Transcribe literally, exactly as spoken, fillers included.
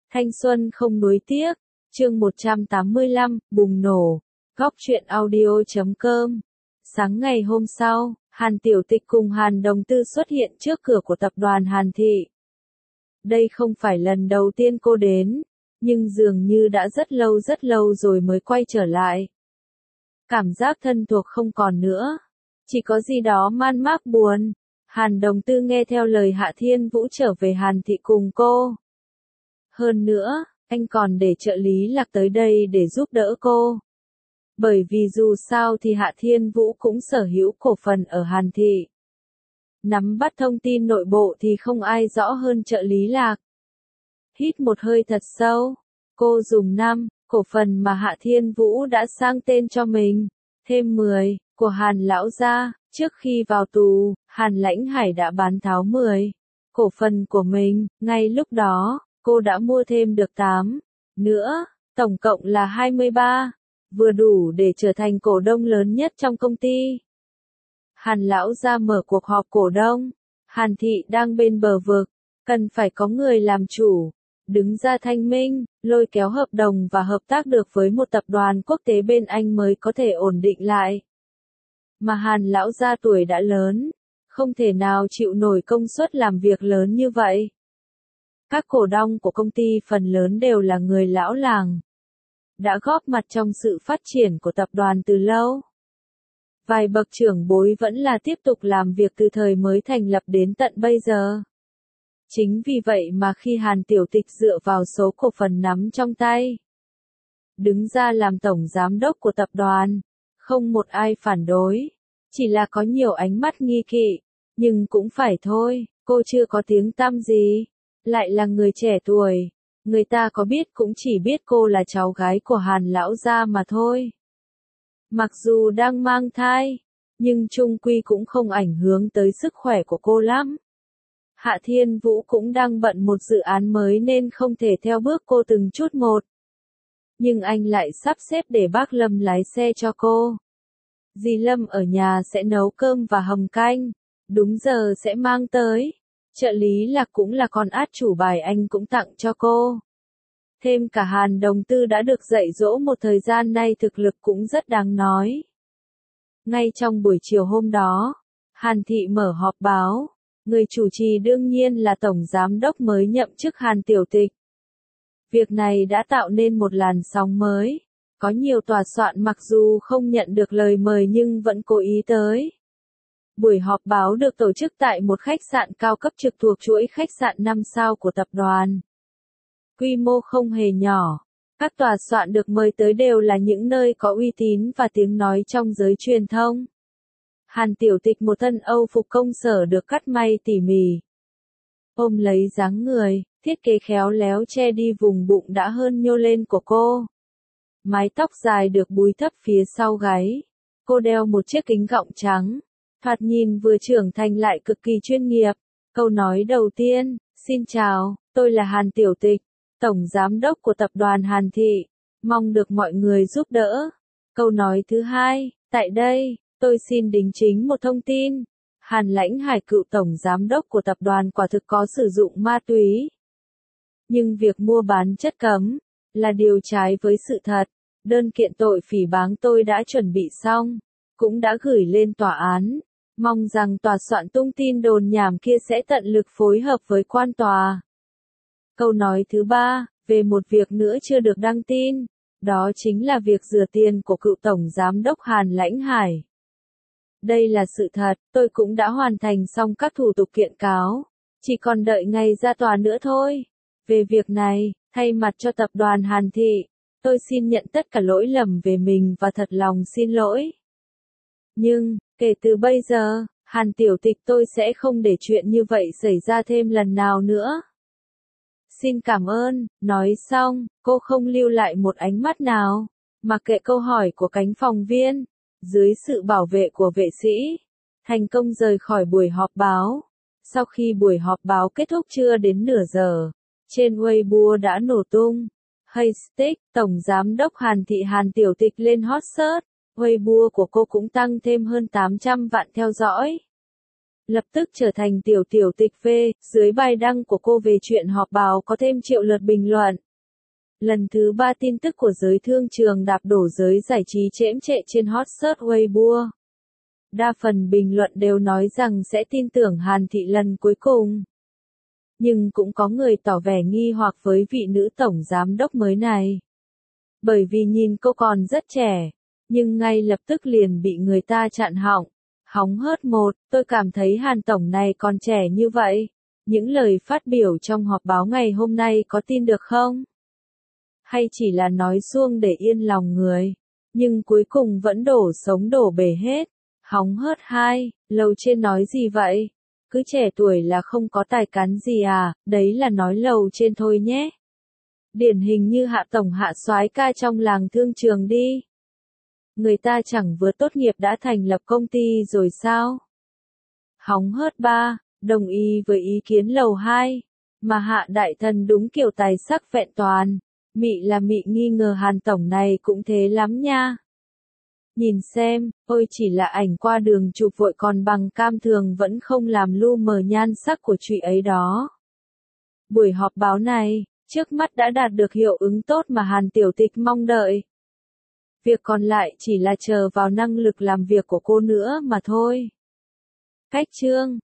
Thanh xuân không nuối tiếc, chương một trăm tám mươi lăm, bùng nổ, góc truyện audio chấm com. Sáng ngày hôm sau, Hàn Tiểu Tịch cùng Hàn Đồng Tư xuất hiện trước cửa của tập đoàn Hàn Thị. Đây không phải lần đầu tiên cô đến, nhưng dường như đã rất lâu rất lâu rồi mới quay trở lại. Cảm giác thân thuộc không còn nữa, chỉ có gì đó man mác buồn. Hàn Đồng Tư nghe theo lời Hạ Thiên Vũ trở về Hàn Thị cùng cô. Hơn nữa, anh còn để trợ lý Lạc tới đây để giúp đỡ cô. Bởi vì dù sao thì Hạ Thiên Vũ cũng sở hữu cổ phần ở Hàn Thị. Nắm bắt thông tin nội bộ thì không ai rõ hơn trợ lý Lạc. Hít một hơi thật sâu, cô dùng năm cổ phần mà Hạ Thiên Vũ đã sang tên cho mình, thêm mười của Hàn lão gia. Trước khi vào tù, Hàn Lãnh Hải đã bán tháo mười cổ phần của mình, ngay lúc đó, cô đã mua thêm được tám nữa, tổng cộng là hai mươi ba, vừa đủ để trở thành cổ đông lớn nhất trong công ty. Hàn lão gia mở cuộc họp cổ đông, Hàn Thị đang bên bờ vực, cần phải có người làm chủ, đứng ra thanh minh, lôi kéo hợp đồng và hợp tác được với một tập đoàn quốc tế bên Anh mới có thể ổn định lại. Mà Hàn lão gia tuổi đã lớn, không thể nào chịu nổi công suất làm việc lớn như vậy. Các cổ đông của công ty phần lớn đều là người lão làng, đã góp mặt trong sự phát triển của tập đoàn từ lâu. Vài bậc trưởng bối vẫn là tiếp tục làm việc từ thời mới thành lập đến tận bây giờ. Chính vì vậy mà khi Hàn Tiểu Tịch dựa vào số cổ phần nắm trong tay, đứng ra làm tổng giám đốc của tập đoàn, không một ai phản đối, chỉ là có nhiều ánh mắt nghi kỵ, nhưng cũng phải thôi, cô chưa có tiếng tăm gì, lại là người trẻ tuổi, người ta có biết cũng chỉ biết cô là cháu gái của Hàn lão gia mà thôi. Mặc dù đang mang thai, nhưng chung quy cũng không ảnh hưởng tới sức khỏe của cô lắm. Hạ Thiên Vũ cũng đang bận một dự án mới nên không thể theo bước cô từng chút một. Nhưng anh lại sắp xếp để bác Lâm lái xe cho cô. Dì Lâm ở nhà sẽ nấu cơm và hầm canh, đúng giờ sẽ mang tới. Trợ lý Lạc cũng là con át chủ bài anh cũng tặng cho cô. Thêm cả Hàn Đồng Tư đã được dạy dỗ một thời gian nay thực lực cũng rất đáng nói. Ngay trong buổi chiều hôm đó, Hàn Thị mở họp báo, người chủ trì đương nhiên là Tổng Giám đốc mới nhậm chức Hàn Tiểu Tịch. Việc này đã tạo nên một làn sóng mới. Có nhiều tòa soạn mặc dù không nhận được lời mời nhưng vẫn cố ý tới. Buổi họp báo được tổ chức tại một khách sạn cao cấp trực thuộc chuỗi khách sạn năm sao của tập đoàn. Quy mô không hề nhỏ, các tòa soạn được mời tới đều là những nơi có uy tín và tiếng nói trong giới truyền thông. Hàn Tiểu Tịch một thân Âu phục công sở được cắt may tỉ mỉ. Ôm lấy dáng người, thiết kế khéo léo che đi vùng bụng đã hơn nhô lên của cô. Mái tóc dài được búi thấp phía sau gáy. Cô đeo một chiếc kính gọng trắng. Thoạt nhìn vừa trưởng thành lại cực kỳ chuyên nghiệp. Câu nói đầu tiên, xin chào, tôi là Hàn Tiểu Tịch, Tổng Giám đốc của tập đoàn Hàn Thị. Mong được mọi người giúp đỡ. Câu nói thứ hai, tại đây, tôi xin đính chính một thông tin. Hàn Lãnh Hải cựu Tổng Giám đốc của tập đoàn quả thực có sử dụng ma túy. Nhưng việc mua bán chất cấm là điều trái với sự thật. Đơn kiện tội phỉ báng tôi đã chuẩn bị xong, cũng đã gửi lên tòa án. Mong rằng tòa soạn tung tin đồn nhảm kia sẽ tận lực phối hợp với quan tòa. Câu nói thứ ba, về một việc nữa chưa được đăng tin, đó chính là việc rửa tiền của cựu Tổng Giám đốc Hàn Lãnh Hải. Đây là sự thật, tôi cũng đã hoàn thành xong các thủ tục kiện cáo, chỉ còn đợi ngày ra tòa nữa thôi. Về việc này, thay mặt cho tập đoàn Hàn Thị, tôi xin nhận tất cả lỗi lầm về mình và thật lòng xin lỗi. Nhưng, kể từ bây giờ, Hàn Tiểu Tịch tôi sẽ không để chuyện như vậy xảy ra thêm lần nào nữa. Xin cảm ơn, nói xong, cô không lưu lại một ánh mắt nào, mặc kệ câu hỏi của cánh phòng viên, dưới sự bảo vệ của vệ sĩ, thành công rời khỏi buổi họp báo. Sau khi buổi họp báo kết thúc chưa đến nửa giờ, trên Weibo đã nổ tung. Hashtag, Tổng Giám đốc Hàn Thị Hàn Tiểu Tịch lên hot search, Weibo của cô cũng tăng thêm hơn tám trăm vạn theo dõi. lập tức trở thành tiểu tiểu tịch phê, dưới bài đăng của cô về chuyện họp báo có thêm triệu lượt bình luận. Lần thứ ba tin tức của giới thương trường đạp đổ giới giải trí chễm chệ trên hot search Weibo. Đa phần bình luận đều nói rằng sẽ tin tưởng Hàn Thị lần cuối cùng. Nhưng cũng có người tỏ vẻ nghi hoặc với vị nữ tổng giám đốc mới này. Bởi vì nhìn cô còn rất trẻ, nhưng ngay lập tức liền bị người ta chặn họng. Hóng hớt một, tôi cảm thấy Hàn tổng này còn trẻ như vậy. Những lời phát biểu trong họp báo ngày hôm nay có tin được không? Hay chỉ là nói suông để yên lòng người, nhưng cuối cùng vẫn đổ sống đổ bể hết. Hóng hớt hai, lầu trên nói gì vậy? Cứ trẻ tuổi là không có tài cán gì à, đấy là nói lầu trên thôi nhé. Điển hình như Hạ tổng Hạ soái ca trong làng thương trường đi. Người ta chẳng vừa tốt nghiệp đã thành lập công ty rồi sao? Hóng hớt ba, đồng ý với ý kiến lầu hai, mà Hạ đại thần đúng kiểu tài sắc vẹn toàn. Mị là mị nghi ngờ Hàn tổng này cũng thế lắm nha. Nhìn xem, ôi chỉ là ảnh qua đường chụp vội còn bằng cam thường vẫn không làm lu mờ nhan sắc của chị ấy đó. Buổi họp báo này, trước mắt đã đạt được hiệu ứng tốt mà Hàn tiểu tịch mong đợi. Việc còn lại chỉ là chờ vào năng lực làm việc của cô nữa mà thôi. Cách chương